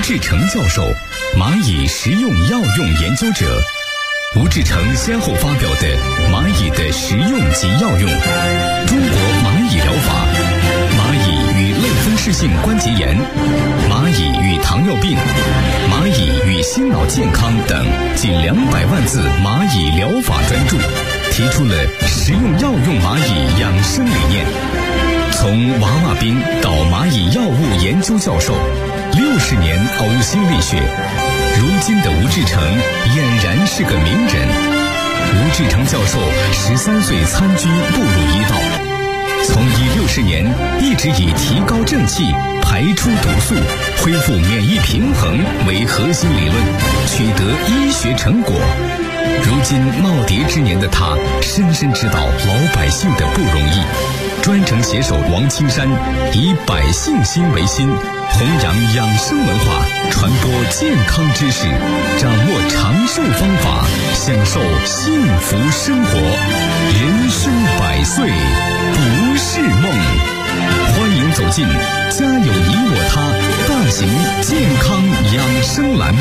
志成教授，蚂蚁食用药用研究者。吴志成先后发表的《蚂蚁的食用及药用》、《中国蚂蚁疗法》、《蚂蚁与类风湿性关节炎》、《蚂蚁与糖尿病》、《蚂蚁与心脑健康》等近200万字蚂蚁疗法专著，提出了食用药用蚂蚁养生理念。从娃娃兵到蚂蚁药物研究教授，60年呕心沥血，如今的吴志成俨然是个名人。吴志成教授13岁参军步入医道，从医60年一直以提高正气、排出毒素、恢复免疫平衡为核心理论，取得医学成果。如今耄耋之年的他，深深知道老百姓的不容易。专程携手王青山，以百姓心为心，弘扬养生文化，传播健康知识，掌握长寿方法，享受幸福生活。人生100岁不是梦。欢迎走进家有你我他大型健康养生栏目。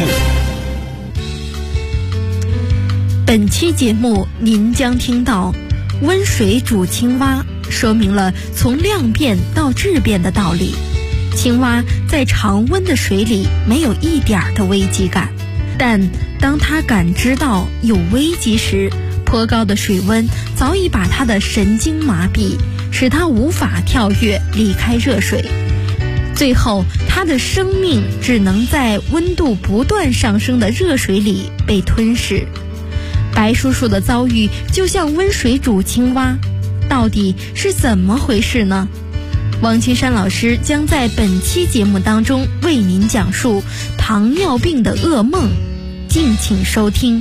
本期节目您将听到温水煮青蛙，说明了从量变到质变的道理。青蛙在常温的水里没有一点的危机感，但当它感知到有危机时，颇高的水温早已把它的神经麻痹，使它无法跳跃离开热水。最后，它的生命只能在温度不断上升的热水里被吞噬。白叔叔的遭遇就像温水煮青蛙，到底是怎么回事呢？王青山老师将在本期节目当中为您讲述糖尿病的噩梦，敬请收听。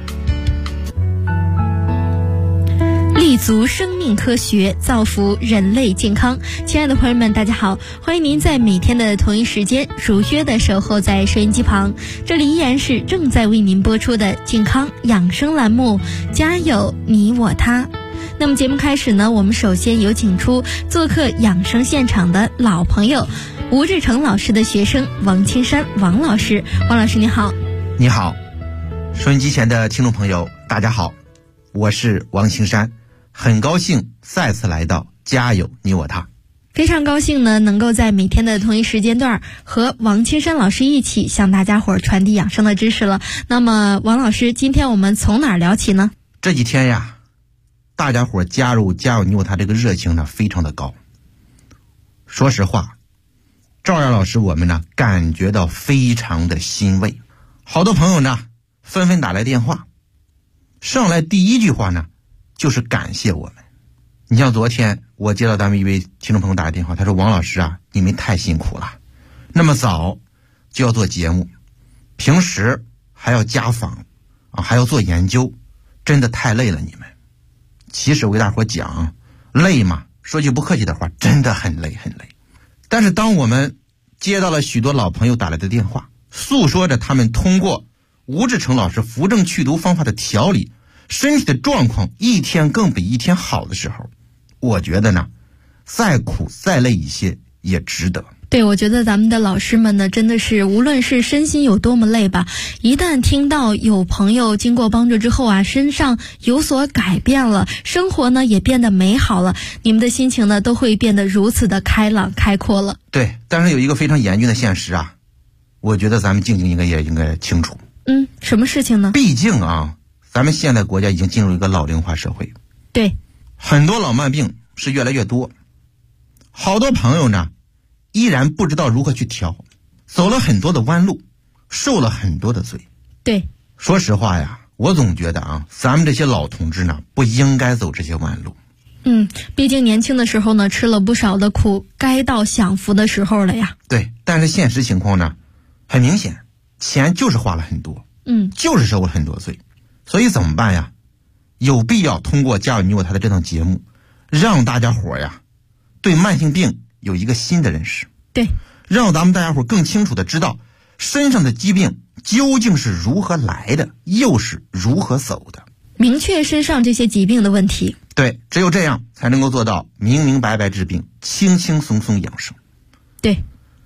立足生命科学，造福人类健康。亲爱的朋友们，大家好，欢迎您在每天的同一时间如约的守候在收音机旁，这里依然是正在为您播出的健康养生栏目，家有你我他。那么节目开始呢，我们首先有请出做客养生现场的老朋友，吴志成老师的学生王青山王老师。王老师你好。 你好，收音机前的听众朋友大家好，我是王青山，很高兴再次来到家有你我他。 非常高兴呢，能够在每天的同一时间段和王青山老师一起向大家伙传递养生的知识了。那么王老师，今天我们从哪儿聊起呢？ 这几天呀，大家伙加入家有你我他这个热情呢非常的高。说实话，赵阳老师我们呢感觉到非常的欣慰。好多朋友呢纷纷打来电话，上来第一句话呢就是感谢我们。你像昨天我接到咱们一位听众朋友打来电话，他说王老师啊，你们太辛苦了，那么早就要做节目，平时还要家访啊，还要做研究，真的太累了你们。其实我给大伙讲，累嘛，说句不客气的话，真的很累很累。但是当我们接到了许多老朋友打来的电话，诉说着他们通过吴志成老师扶正祛毒方法的调理，身体的状况一天更比一天好的时候，我觉得呢，再苦再累一些也值得。 对，我觉得咱们的老师们呢，真的是无论是身心有多么累吧，一旦听到有朋友经过帮助之后啊，身上有所改变了，生活呢也变得美好了，你们的心情呢都会变得如此的开朗开阔了。 对，但是有一个非常严峻的现实啊，我觉得咱们静静也应该清楚。 什么事情呢？ 毕竟啊，咱们现在国家已经进入一个老龄化社会。 对， 很多老慢病是越来越多，好多朋友呢依然不知道如何去调，走了很多的弯路，受了很多的罪。 对， 说实话呀，我总觉得啊，咱们这些老同志呢不应该走这些弯路。 毕竟年轻的时候呢吃了不少的苦，该到享福的时候了呀。 对，但是现实情况呢很明显，钱就是花了很多，就是受了很多罪。所以怎么办呀？有必要通过家有你我他的这档节目，让大家伙呀对慢性病有一个新的认识。 对， 让咱们大家伙更清楚的知道身上的疾病究竟是如何来的，又是如何走的， 明确身上这些疾病的问题。 对，只有这样才能够做到明明白白治病，轻轻松松养生。 对，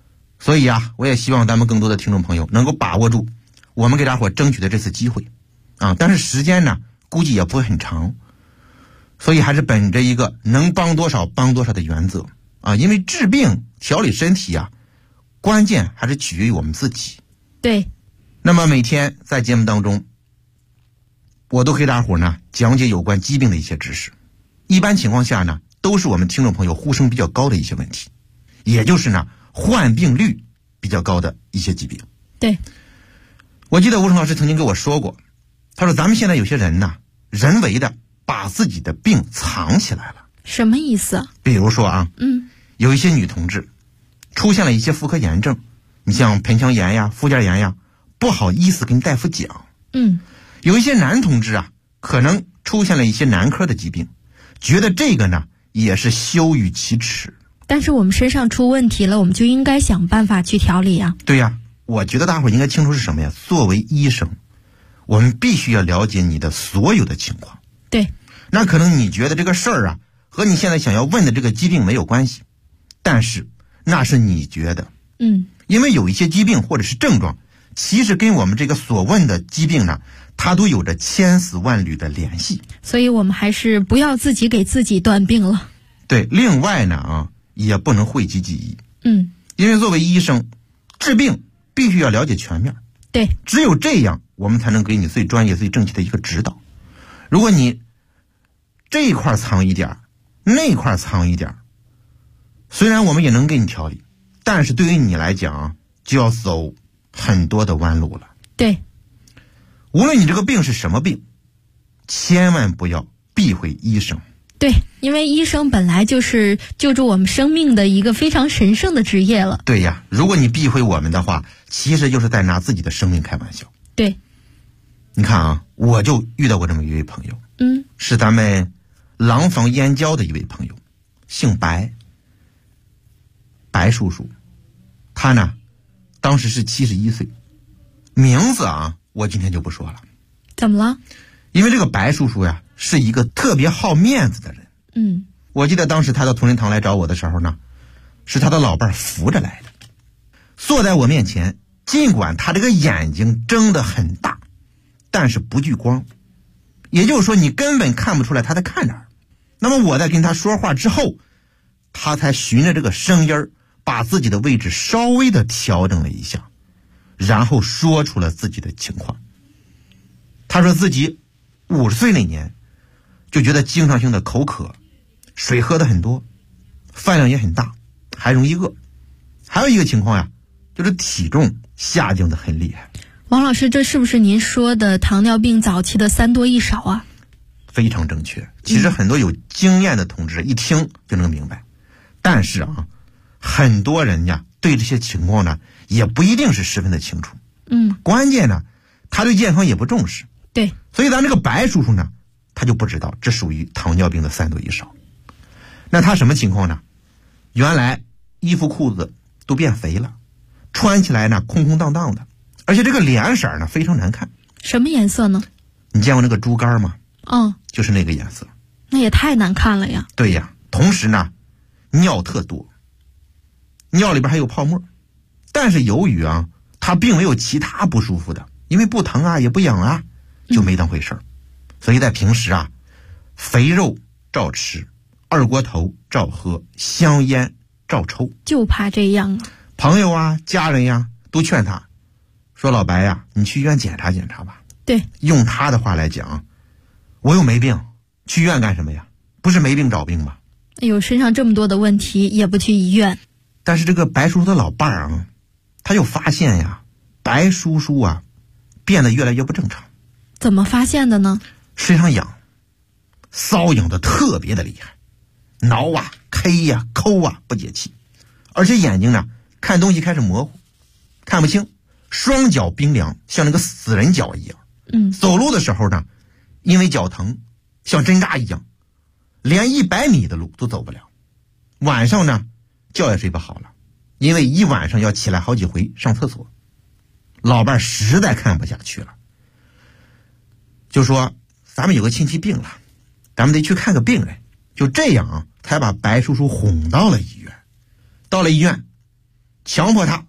所以啊，我也希望咱们更多的听众朋友能够把握住我们给大伙争取的这次机会啊，但是时间呢估计也不会很长，所以还是本着一个能帮多少帮多少的原则啊，因为治病调理身体啊，关键还是取决于我们自己。 对。 那么每天在节目当中，我都给大伙呢讲解有关疾病的一些知识，一般情况下呢都是我们听众朋友呼声比较高的一些问题，也就是呢患病率比较高的一些疾病。 对。 我记得吴成老师曾经跟我说过，他说咱们现在有些人呢人为的把自己的病藏起来了。 什么意思？ 比如说啊，有一些女同志出现了一些妇科炎症，你像盆腔炎呀、附件炎呀，不好意思跟大夫讲。有一些男同志啊，可能出现了一些男科的疾病，觉得这个呢也是羞于启齿。 但是我们身上出问题了，我们就应该想办法去调理啊。 对呀，我觉得大伙应该清楚是什么呀？作为医生，我们必须要了解你的所有的情况。 对。 那可能你觉得这个事儿啊和你现在想要问的这个疾病没有关系，但是那是你觉得。因为有一些疾病或者是症状，其实跟我们这个所问的疾病呢，它都有着千丝万缕的联系。 所以我们还是不要自己给自己断病了。 对，另外呢也不能讳疾忌医。因为作为医生，治病必须要了解全面。 对。 只有这样，我们才能给你最专业、最正确的一个指导。如果你这一块藏一点，那块藏一点，虽然我们也能给你调理，但是对于你来讲就要走很多的弯路了。 对。 无论你这个病是什么病，千万不要避讳医生。 对，因为医生本来就是救助我们生命的一个非常神圣的职业了。 对呀，如果你避讳我们的话，其实就是在拿自己的生命开玩笑。 对。 你看啊，我就遇到过这么一位朋友，是咱们廊坊燕郊的一位朋友，姓白，白叔叔。他呢当时是71岁，名字啊我今天就不说了。 怎么了？ 因为这个白叔叔呀是一个特别好面子的人。我记得当时他到同仁堂来找我的时候呢，是他的老伴扶着来的，坐在我面前，尽管他这个眼睛睁得很大，但是不聚光，也就是说你根本看不出来他在看哪儿。那么我在跟他说话之后，他才循着这个声音把自己的位置稍微的调整了一下，然后说出了自己的情况。他说自己50岁那年就觉得经常性的口渴，水喝的很多，饭量也很大，还容易饿。还有一个情况呀，就是体重下降的很厉害。 王老师，这是不是您说的糖尿病早期的3多1少啊？ 非常正确。其实很多有经验的同志一听就能明白，但是啊，很多人呀对这些情况呢也不一定是十分的清楚。关键呢他对健康也不重视。 对。 所以咱这个白叔叔呢，他就不知道这属于糖尿病的3多1少。那他什么情况呢？原来衣服裤子都变肥了，穿起来呢空空荡荡的，而且这个脸色呢非常难看。 什么颜色呢？ 你见过那个猪肝吗？就是那个颜色。 那也太难看了呀。 对呀。同时呢尿特多，尿里边还有泡沫。但是由于啊他并没有其他不舒服的，因为不疼啊也不痒啊，就没当回事所以在平时啊，肥肉照吃，二锅头照喝，香烟照抽， 就怕这样啊。 朋友啊家人呀都劝他说，老白呀，你去医院检查检查吧。 对。 用他的话来讲，我又没病，去医院干什么呀？不是没病找病吗？ 哎呦，身上这么多的问题也不去医院。 但是这个白叔叔的老伴儿啊，他就发现呀，白叔叔啊变得越来越不正常。 怎么发现的呢？ 身上痒，瘙痒的特别的厉害，挠啊 K 呀抠啊不解气，而且眼睛呢看东西开始模糊，看不清，双脚冰凉，像那个死人脚一样。走路的时候呢，因为脚疼像针扎一样，连100米的路都走不了。晚上呢觉也睡不好了，因为一晚上要起来好几回上厕所。老伴实在看不下去了，就说咱们有个亲戚病了，咱们得去看个病人。就这样啊，才把白叔叔哄到了医院。到了医院，强迫他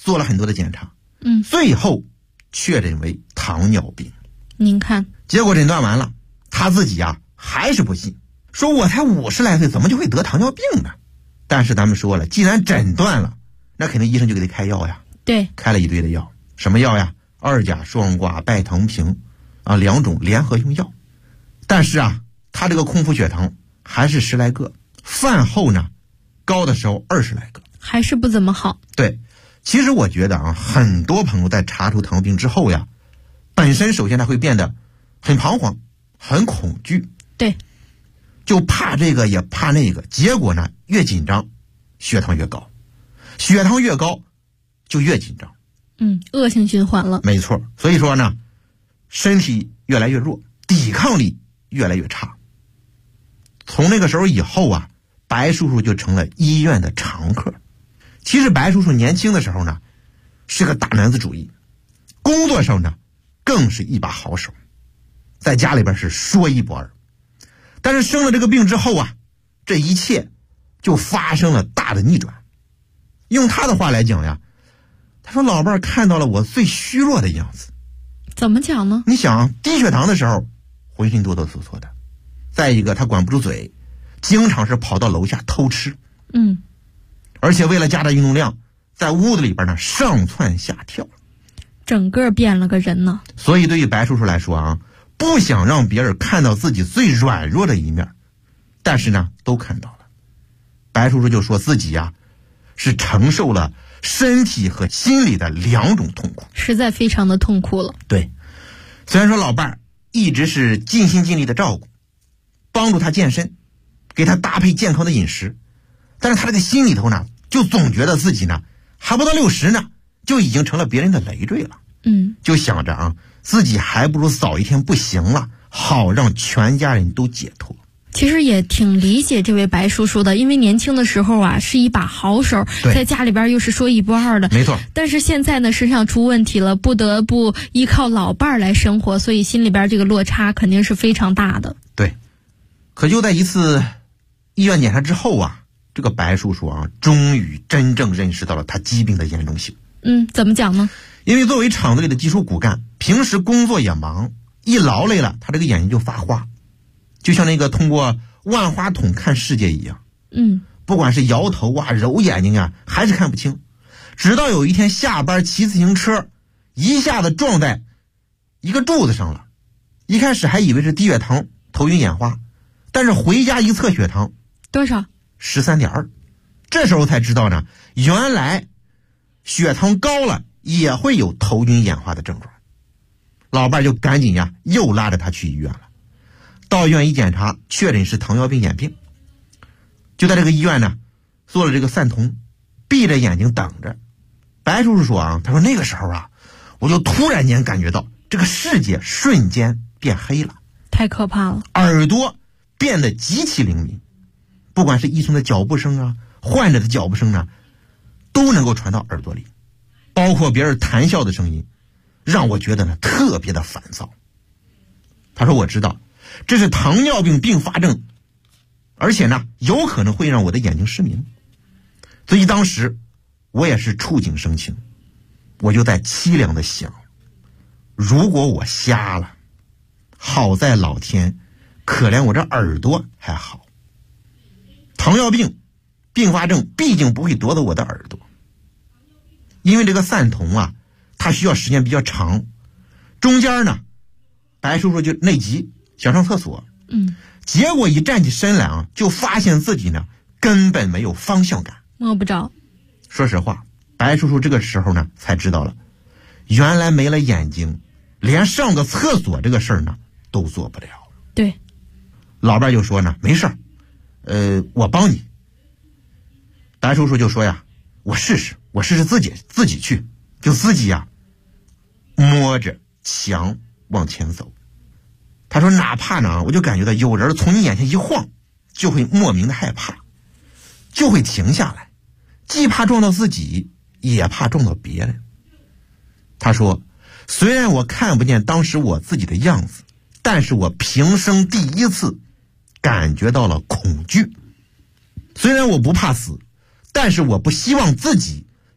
做了很多的检查，最后确诊为糖尿病。 您看， 结果诊断完了，他自己啊还是不信，说我才50来岁，怎么就会得糖尿病呢？但是咱们说了，既然诊断了，那肯定医生就给他开药呀。 对， 开了一堆的药，什么药呀？2甲双胍拜糖平啊，2种联合用药。但是啊，他这个空腹血糖还是10来个，饭后呢高的时候20来个， 还是不怎么好。 对，其实我觉得啊，很多朋友在查出糖尿病之后呀，本身首先他会变得很彷徨，很恐惧， 对， 就怕这个也怕那个，结果呢越紧张血糖越高，血糖越高就越紧张， 恶性循环了。 没错，所以说呢，身体越来越弱，抵抗力越来越差。从那个时候以后啊，白叔叔就成了医院的常客。其实白叔叔年轻的时候呢，是个大男子主义，工作上呢更是一把好手，在家里边是说一不二。但是生了这个病之后啊，这一切就发生了大的逆转。用他的话来讲呀，他说老伴儿看到了我最虚弱的样子。 怎么讲呢？ 你想，低血糖的时候浑身哆哆嗦嗦的，再一个他管不住嘴，经常是跑到楼下偷吃，而且为了加大运动量，在屋子里边呢上蹿下跳， 整个变了个人呢。 所以对于白叔叔来说啊，不想让别人看到自己最软弱的一面，但是呢都看到了。白叔叔就说自己呀，是承受了身体和心理的2种痛苦， 实在非常的痛苦了。 对，虽然说老伴儿一直是尽心尽力的照顾，帮助他健身，给他搭配健康的饮食，但是他这个心里头呢，就总觉得自己呢还不到60呢，就已经成了别人的累赘了。就想着啊，自己还不如早一天不行了，好让全家人都解脱。 其实也挺理解这位白叔叔的，因为年轻的时候啊是一把好手，在家里边又是说一不二的， 没错。 但是现在呢身上出问题了，不得不依靠老伴儿来生活，所以心里边这个落差肯定是非常大的。 对，可就在一次医院检查之后啊，这个白叔叔啊终于真正认识到了他疾病的严重性。 怎么讲呢？ 因为作为厂子里的技术骨干，平时工作也忙，一劳累了他这个眼睛就发花，就像那个通过万花筒看世界一样。不管是摇头啊揉眼睛啊，还是看不清。直到有一天下班骑自行车，一下子撞在一个柱子上了，一开始还以为是低血糖头晕眼花，但是回家一测血糖多少 ？13.2。这时候才知道呢，原来血糖高了也会有头晕眼花的症状。老伴就赶紧呀又拉着他去医院了。到医院一检查，确诊是糖尿病眼病。就在这个医院呢做了这个散瞳，闭着眼睛等着。白叔叔说啊，他说那个时候啊，我就突然间感觉到这个世界瞬间变黑了， 太可怕了， 耳朵变得极其灵敏，不管是医生的脚步声啊，患者的脚步声啊，都能够传到耳朵里，包括别人谈笑的声音，让我觉得呢特别的烦躁。他说我知道这是糖尿病并发症，而且呢有可能会让我的眼睛失明。所以当时我也是触景生情，我就在凄凉的想，如果我瞎了，好在老天可怜我这耳朵还好，糖尿病并发症毕竟不会夺走我的耳朵。因为这个散瞳啊，它需要时间比较长，中间呢白叔叔就内急想上厕所，结果一站起身来啊，就发现自己呢根本没有方向感， 摸不着。 说实话，白叔叔这个时候呢才知道了，原来没了眼睛，连上个厕所这个事儿呢都做不了。 对， 老伴就说呢，没事儿，我帮你。白叔叔就说呀，我试试自己去，就自己呀摸着墙往前走。他说哪怕呢，我就感觉到有人从你眼前一晃，就会莫名的害怕，就会停下来，既怕撞到自己，也怕撞到别人。他说虽然我看不见当时我自己的样子，但是我平生第一次感觉到了恐惧。虽然我不怕死，但是我不希望自己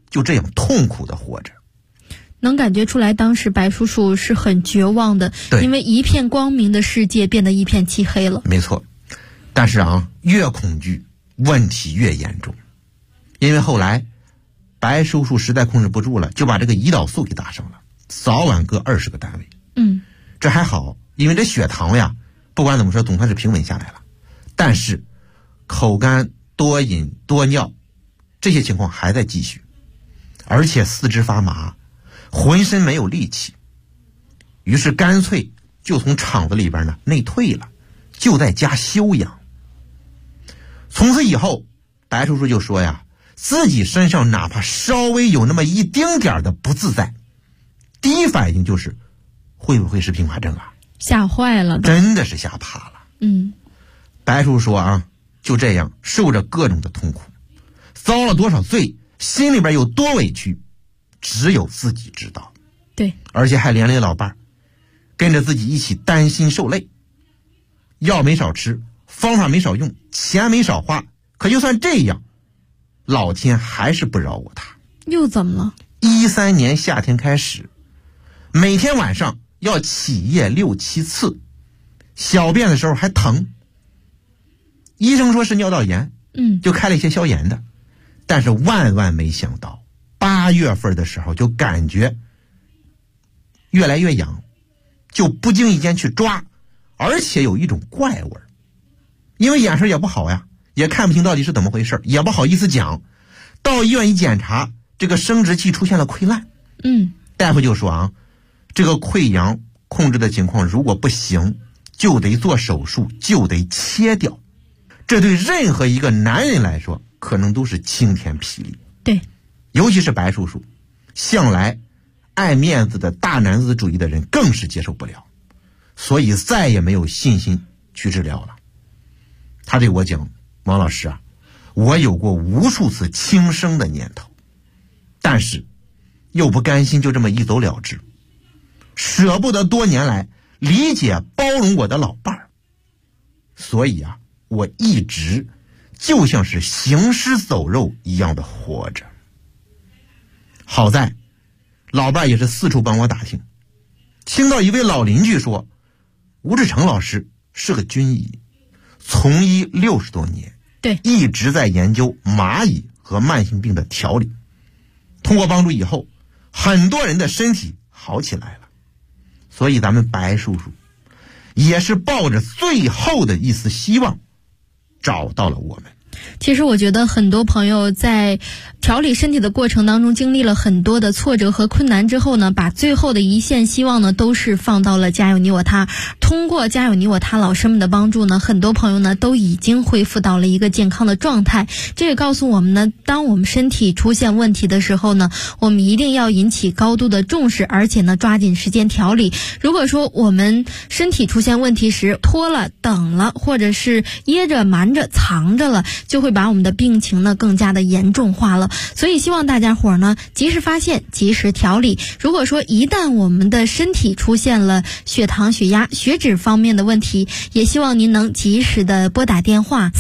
就这样痛苦的活着。 能感觉出来当时白叔叔是很绝望的，因为一片光明的世界变得一片漆黑了。 没错，但是越恐惧问题越严重，因为后来白叔叔实在控制不住了，就把这个胰岛素给打上了，早晚各20个单位。这还好，因为这血糖呀不管怎么说总算是平稳下来了，但是口干多饮多尿这些情况还在继续，而且四肢发麻，浑身没有力气，于是干脆就从厂子里边呢内退了，就在家休养。从此以后白叔叔就说呀，自己身上哪怕稍微有那么一丁点的不自在，第一反应就是会不会是并发症啊？ 吓坏了， 真的是吓怕了。白叔叔说就这样受着各种的痛苦，遭了多少罪，心里边有多委屈，只有自己知道。 对， 而且还连累老伴儿，跟着自己一起担心受累，药没少吃，方法没少用，钱没少花，可就算这样，老天还是不饶我他。 又怎么了 ？13年夏天开始，每天晚上要起夜6、7次，小便的时候还疼，医生说是尿道炎，就开了一些消炎的，但是万万没想到8月份的时候就感觉越来越痒，就不经意间去抓，而且有一种怪味儿，因为眼神也不好呀，也看不清到底是怎么回事，也不好意思讲，到医院一检查，这个生殖器出现了溃烂。大夫就说这个溃疡控制的情况如果不行，就得做手术，就得切掉。这对任何一个男人来说可能都是晴天霹雳。 对， 尤其是白叔叔，向来爱面子的大男子主义的人更是接受不了，所以再也没有信心去治疗了。他对我讲，王老师我有过无数次轻生的念头，但是又不甘心就这么一走了之，舍不得多年来理解包容我的老伴儿，所以我一直就像是行尸走肉一样的活着。好在老伴儿也是四处帮我打听，听到一位老邻居说，吴志成老师是个军医，从医60多年， 对， 一直在研究蚂蚁和慢性病的调理，通过帮助以后，很多人的身体好起来了。所以咱们白叔叔也是抱着最后的一丝希望找到了我们。 其实我觉得很多朋友在调理身体的过程当中经历了很多的挫折和困难之后呢，把最后的一线希望呢都是放到了家有你我他。通过家有你我他老师们的帮助呢，很多朋友呢都已经恢复到了一个健康的状态。这也告诉我们呢，当我们身体出现问题的时候呢，我们一定要引起高度的重视，而且呢抓紧时间调理。如果说我们身体出现问题时拖了等了，或者是掖着瞒着藏着了，就会把我们的病情呢更加的严重化了。所以希望大家伙呢及时发现，及时调理。如果说一旦我们的身体出现了血糖、血压、血脂方面的问题，也希望您能及时的拨打电话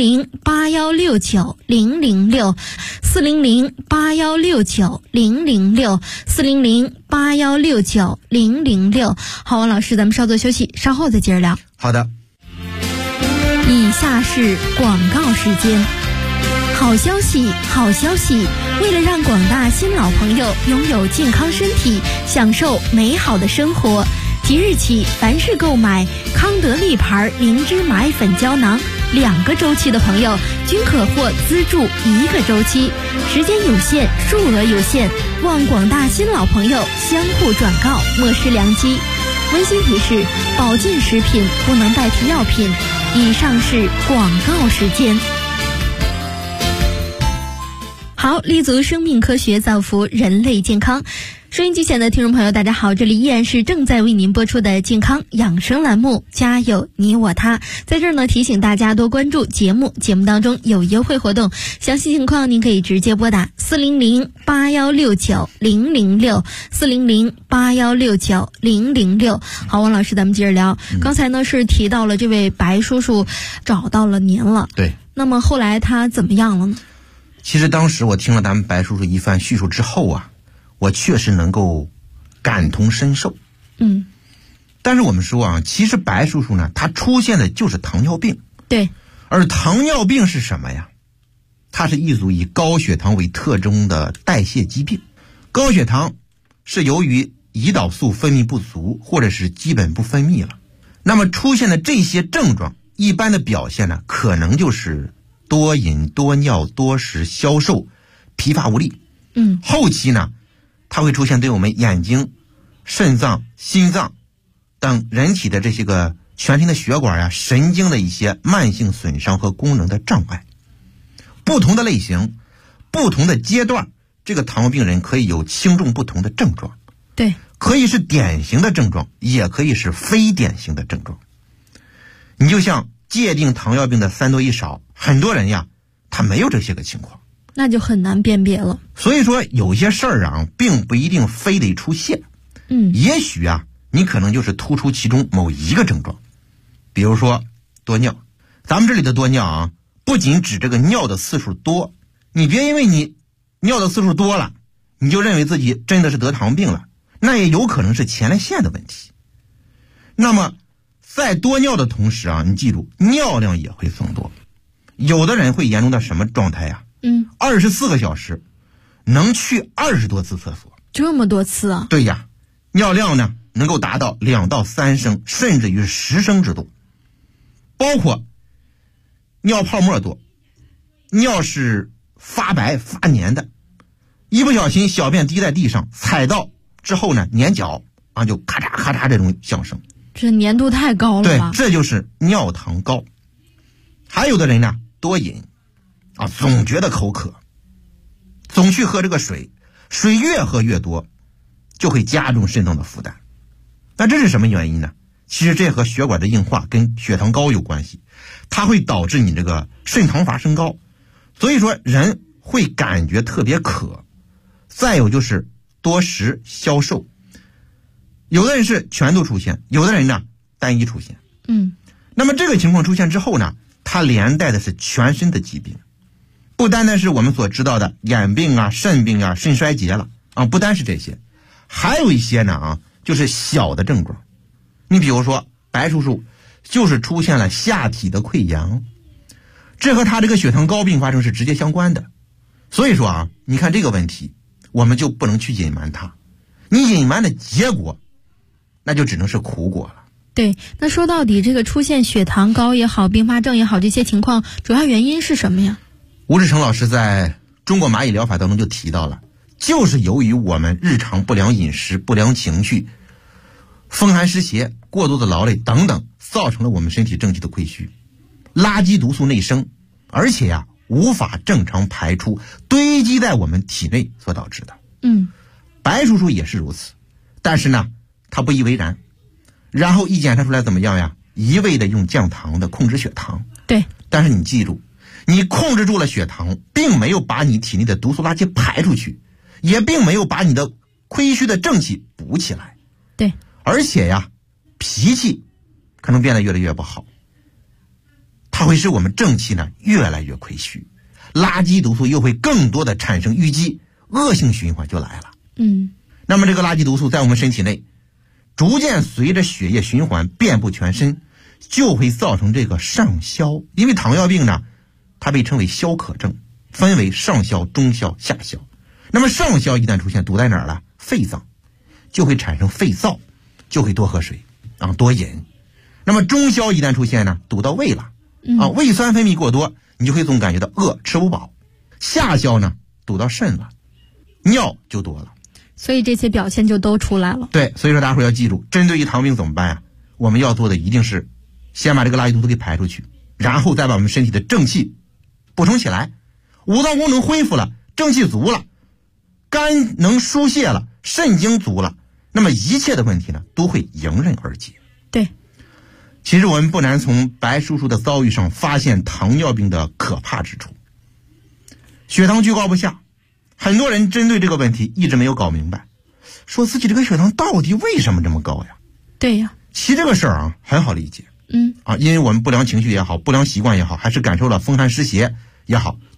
400-8169-006 400-8169-006 400-8169-006。好，王老师，咱们稍作休息，稍后再接着聊。 好的。 以下是广告时间。好消息，好消息！为了让广大新老朋友拥有健康身体，享受美好的生活，即日起，凡是购买康德利牌灵芝蚂蚁粉胶囊2个周期的朋友，均可获资助1个周期，时间有限，数额有限，望广大新老朋友相互转告，莫失良机。温馨提示：保健食品不能代替药品。以上是广告时间。好，立足生命科学，造福人类健康。收音机前的听众朋友大家好，这里依然是正在为您播出的健康养生栏目，家有你我他。在这儿呢，提醒大家多关注节目当中有优惠活动，详细情况您可以直接拨打400-8169-006 400-8169-006。好，王老师，咱们接着聊。刚才呢是提到了这位白叔叔找到了您了， 对， 那么后来他怎么样了呢？ 其实当时我听了咱们白叔叔一番叙述之后啊，我确实能够感同身受。但是我们说啊，其实白叔叔呢，他出现的就是糖尿病。 对。 而糖尿病是什么呀？它是一组以高血糖为特征的代谢疾病。高血糖是由于胰岛素分泌不足或者是基本不分泌了。那么出现的这些症状，一般的表现呢，可能就是多饮、多尿、多食、消瘦、疲乏无力。后期呢，它会出现对我们眼睛、肾脏、心脏等人体的这些个全身的血管呀、神经的一些慢性损伤和功能的障碍。不同的类型、不同的阶段，这个糖尿病人可以有轻重不同的症状。 对， 可以是典型的症状，也可以是非典型的症状。你就像界定糖尿病的3多1少，很多人呀，他没有这些个情况， 那就很难辨别了。 所以说有些事儿啊，并不一定非得出现。也许啊，你可能就是突出其中某一个症状。比如说多尿，咱们这里的多尿啊，不仅指这个尿的次数多，你别因为你尿的次数多了，你就认为自己真的是得糖病了，那也有可能是前列腺的问题。那么在多尿的同时啊，你记住，尿量也会增多。有的人会严重到什么状态呀？24个小时能去20多次厕所。 这么多次啊？ 对呀，尿量呢能够达到2到3升，甚至于10升之多。包括尿泡沫多，尿是发白发黏的，一不小心小便滴在地上，踩到之后呢，粘脚啊，就咔嚓咔嚓这种响声， 这粘度太高了吧？ 对，这就是尿糖高。还有的人呢，多饮啊，总觉得口渴，总去喝这个水，水越喝越多，就会加重肾脏的负担。那这是什么原因呢？其实这和血管的硬化跟血糖高有关系，它会导致你这个肾糖阀升高，所以说人会感觉特别渴。再有就是多食消瘦，有的人是全都出现，有的人呢单一出现。那么这个情况出现之后呢，它连带的是全身的疾病，不单单是我们所知道的眼病啊、肾病啊、肾衰竭了啊，不单是这些，还有一些呢啊，就是小的症状。你比如说白叔叔就是出现了下体的溃疡，这和他这个血糖高并发症是直接相关的。所以说啊，你看这个问题我们就不能去隐瞒它，你隐瞒的结果那就只能是苦果了。 对，那说到底这个出现血糖高也好，并发症也好，这些情况主要原因是什么呀？ 吴志成老师在中国蚂蚁疗法当中就提到了，就是由于我们日常不良饮食、不良情绪、风寒湿邪、过度的劳累等等，造成了我们身体正气的亏虚，垃圾毒素内生，而且呀无法正常排出，堆积在我们体内所导致的。白叔叔也是如此，但是呢他不以为然，然后一检查出来怎么样呀？一味的用降糖的控制血糖。 对， 但是你记住，你控制住了血糖，并没有把你体内的毒素垃圾排出去，也并没有把你的亏虚的正气补起来。 对， 而且呀，脾气可能变得越来越不好，它会使我们正气呢越来越亏虚，垃圾毒素又会更多的产生淤积，恶性循环就来了。那么这个垃圾毒素在我们身体内逐渐随着血液循环遍布全身，就会造成这个上消。因为糖尿病呢，它被称为消渴症，分为上消、中消、下消。那么上消一旦出现，堵在哪儿了？肺脏，就会产生肺燥，就会多喝水啊，多饮。那么中消一旦出现呢，堵到胃了啊，胃酸分泌过多，你就会总感觉到饿，吃不饱。下消呢，堵到肾了，尿就多了。 所以这些表现就都出来了。 对，所以说大家伙要记住，针对于糖病怎么办呀？我们要做的一定是先把这个垃圾毒素给排出去，然后再把我们身体的正气补充起来，五脏功能恢复了，正气足了，肝能疏泄了，肾精足了，那么一切的问题呢都会迎刃而解。 对， 其实我们不难从白叔叔的遭遇上发现糖尿病的可怕之处。血糖居高不下，很多人针对这个问题一直没有搞明白，说自己这个血糖到底为什么这么高呀？ 对呀， 其实这个事儿啊很好理解。因为我们不良情绪也好，不良习惯也好，还是感受了风寒湿邪也好，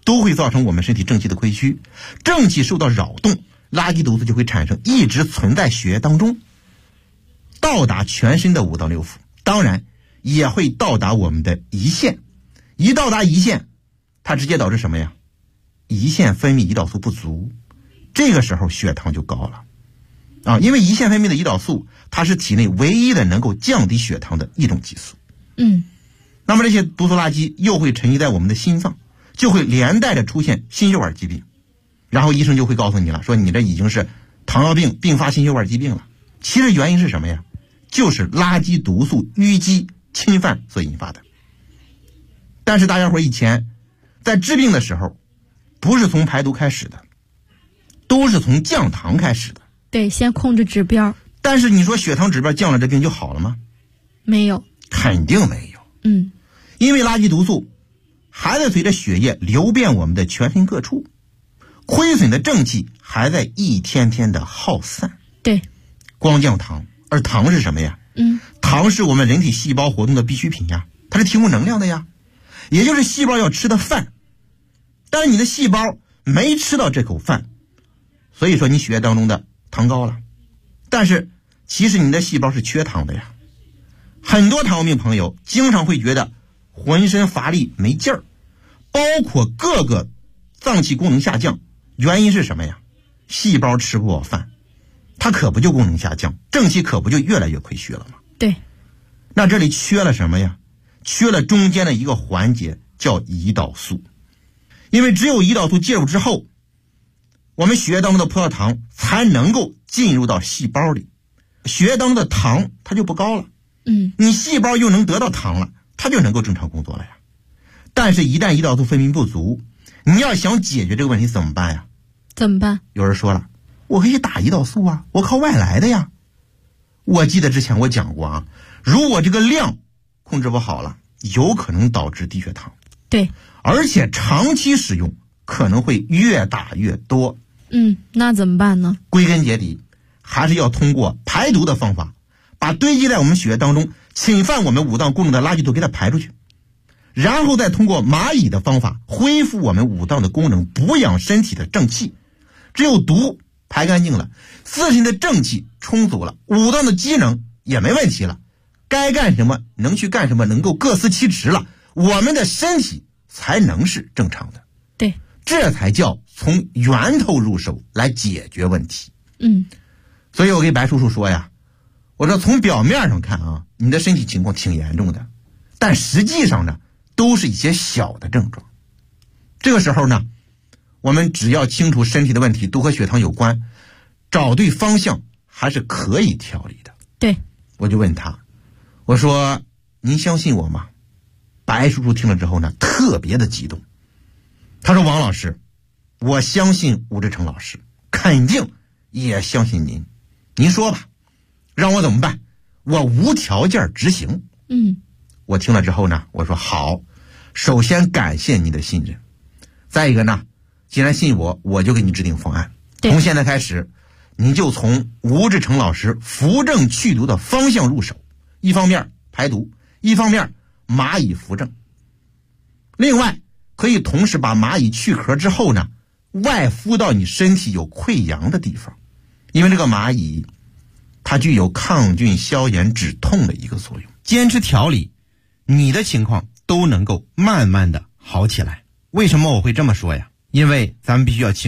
都会造成我们身体正气的亏虚，正气受到扰动，垃圾毒素就会产生，一直存在血液当中，到达全身的五脏六腑，当然也会到达我们的胰腺。一到达胰腺，它直接导致什么呀？胰腺分泌胰岛素不足，这个时候血糖就高了啊！因为胰腺分泌的胰岛素，它是体内唯一的能够降低血糖的一种激素。那么这些毒素垃圾又会沉积在我们的心脏，就会连带着出现心血管疾病，然后医生就会告诉你了，说你这已经是糖尿病并发心血管疾病了。其实原因是什么呀？就是垃圾毒素淤积侵犯所引发的。但是大家伙以前在治病的时候，不是从排毒开始的，都是从降糖开始的。 对，先控制指标。 但是你说血糖指标降了，这病就好了吗？ 没有， 肯定没有。因为垃圾毒素还在随着血液流遍我们的全身各处，亏损的正气还在一天天的耗散。 对， 光降糖，而糖是什么呀？糖是我们人体细胞活动的必需品呀，它是提供能量的呀，也就是细胞要吃的饭。但是你的细胞没吃到这口饭，所以说你血液当中的糖高了，但是其实你的细胞是缺糖的呀。很多糖尿病朋友经常会觉得浑身乏力没劲儿，包括各个脏器功能下降，原因是什么呀？细胞吃不饱饭，它可不就功能下降，正气可不就越来越亏虚了吗？ 对。 那这里缺了什么呀？缺了中间的一个环节，叫胰岛素。因为只有胰岛素介入之后，我们血液当中的葡萄糖才能够进入到细胞里，血液当中的糖它就不高了，你细胞又能得到糖了，它就能够正常工作了呀。但是一旦胰岛素分泌不足，你要想解决这个问题怎么办呀？ 怎么办？ 有人说了，我可以打胰岛素啊，我靠外来的呀。我记得之前我讲过啊，如果这个量控制不好了，有可能导致低血糖。 对， 而且长期使用可能会越打越多。 那怎么办呢？ 归根结底，还是要通过排毒的方法，把堆积在我们血液当中侵犯我们五脏功能的垃圾毒给它排出去，然后再通过蚂蚁的方法恢复我们五脏的功能，补养身体的正气。只有毒排干净了，自身的正气充足了，五脏的机能也没问题了，该干什么能去干什么，能够各司其职了，我们的身体才能是正常的。 对， 这才叫从源头入手来解决问题。所以我给白叔叔说呀，我说从表面上看啊，你的身体情况挺严重的，但实际上呢，都是一些小的症状。这个时候呢，我们只要清楚身体的问题都和血糖有关，找对方向，还是可以调理的。 对， 我就问他，我说您相信我吗？白叔叔听了之后呢，特别的激动。他说，王老师，我相信吴志成老师，肯定也相信您。您说吧，让我怎么办？我无条件执行。我听了之后呢，我说好，首先感谢你的信任，再一个呢，既然信我，我就给你制定方案。从现在开始，你就从吴志成老师扶正祛毒的方向入手，一方面排毒，一方面蚂蚁扶正。另外可以同时把蚂蚁去壳之后呢，外敷到你身体有溃疡的地方，因为这个蚂蚁它具有抗菌消炎止痛的一个作用。坚持调理，你的情况都能够慢慢的好起来。为什么我会这么说呀？因为咱们必须要清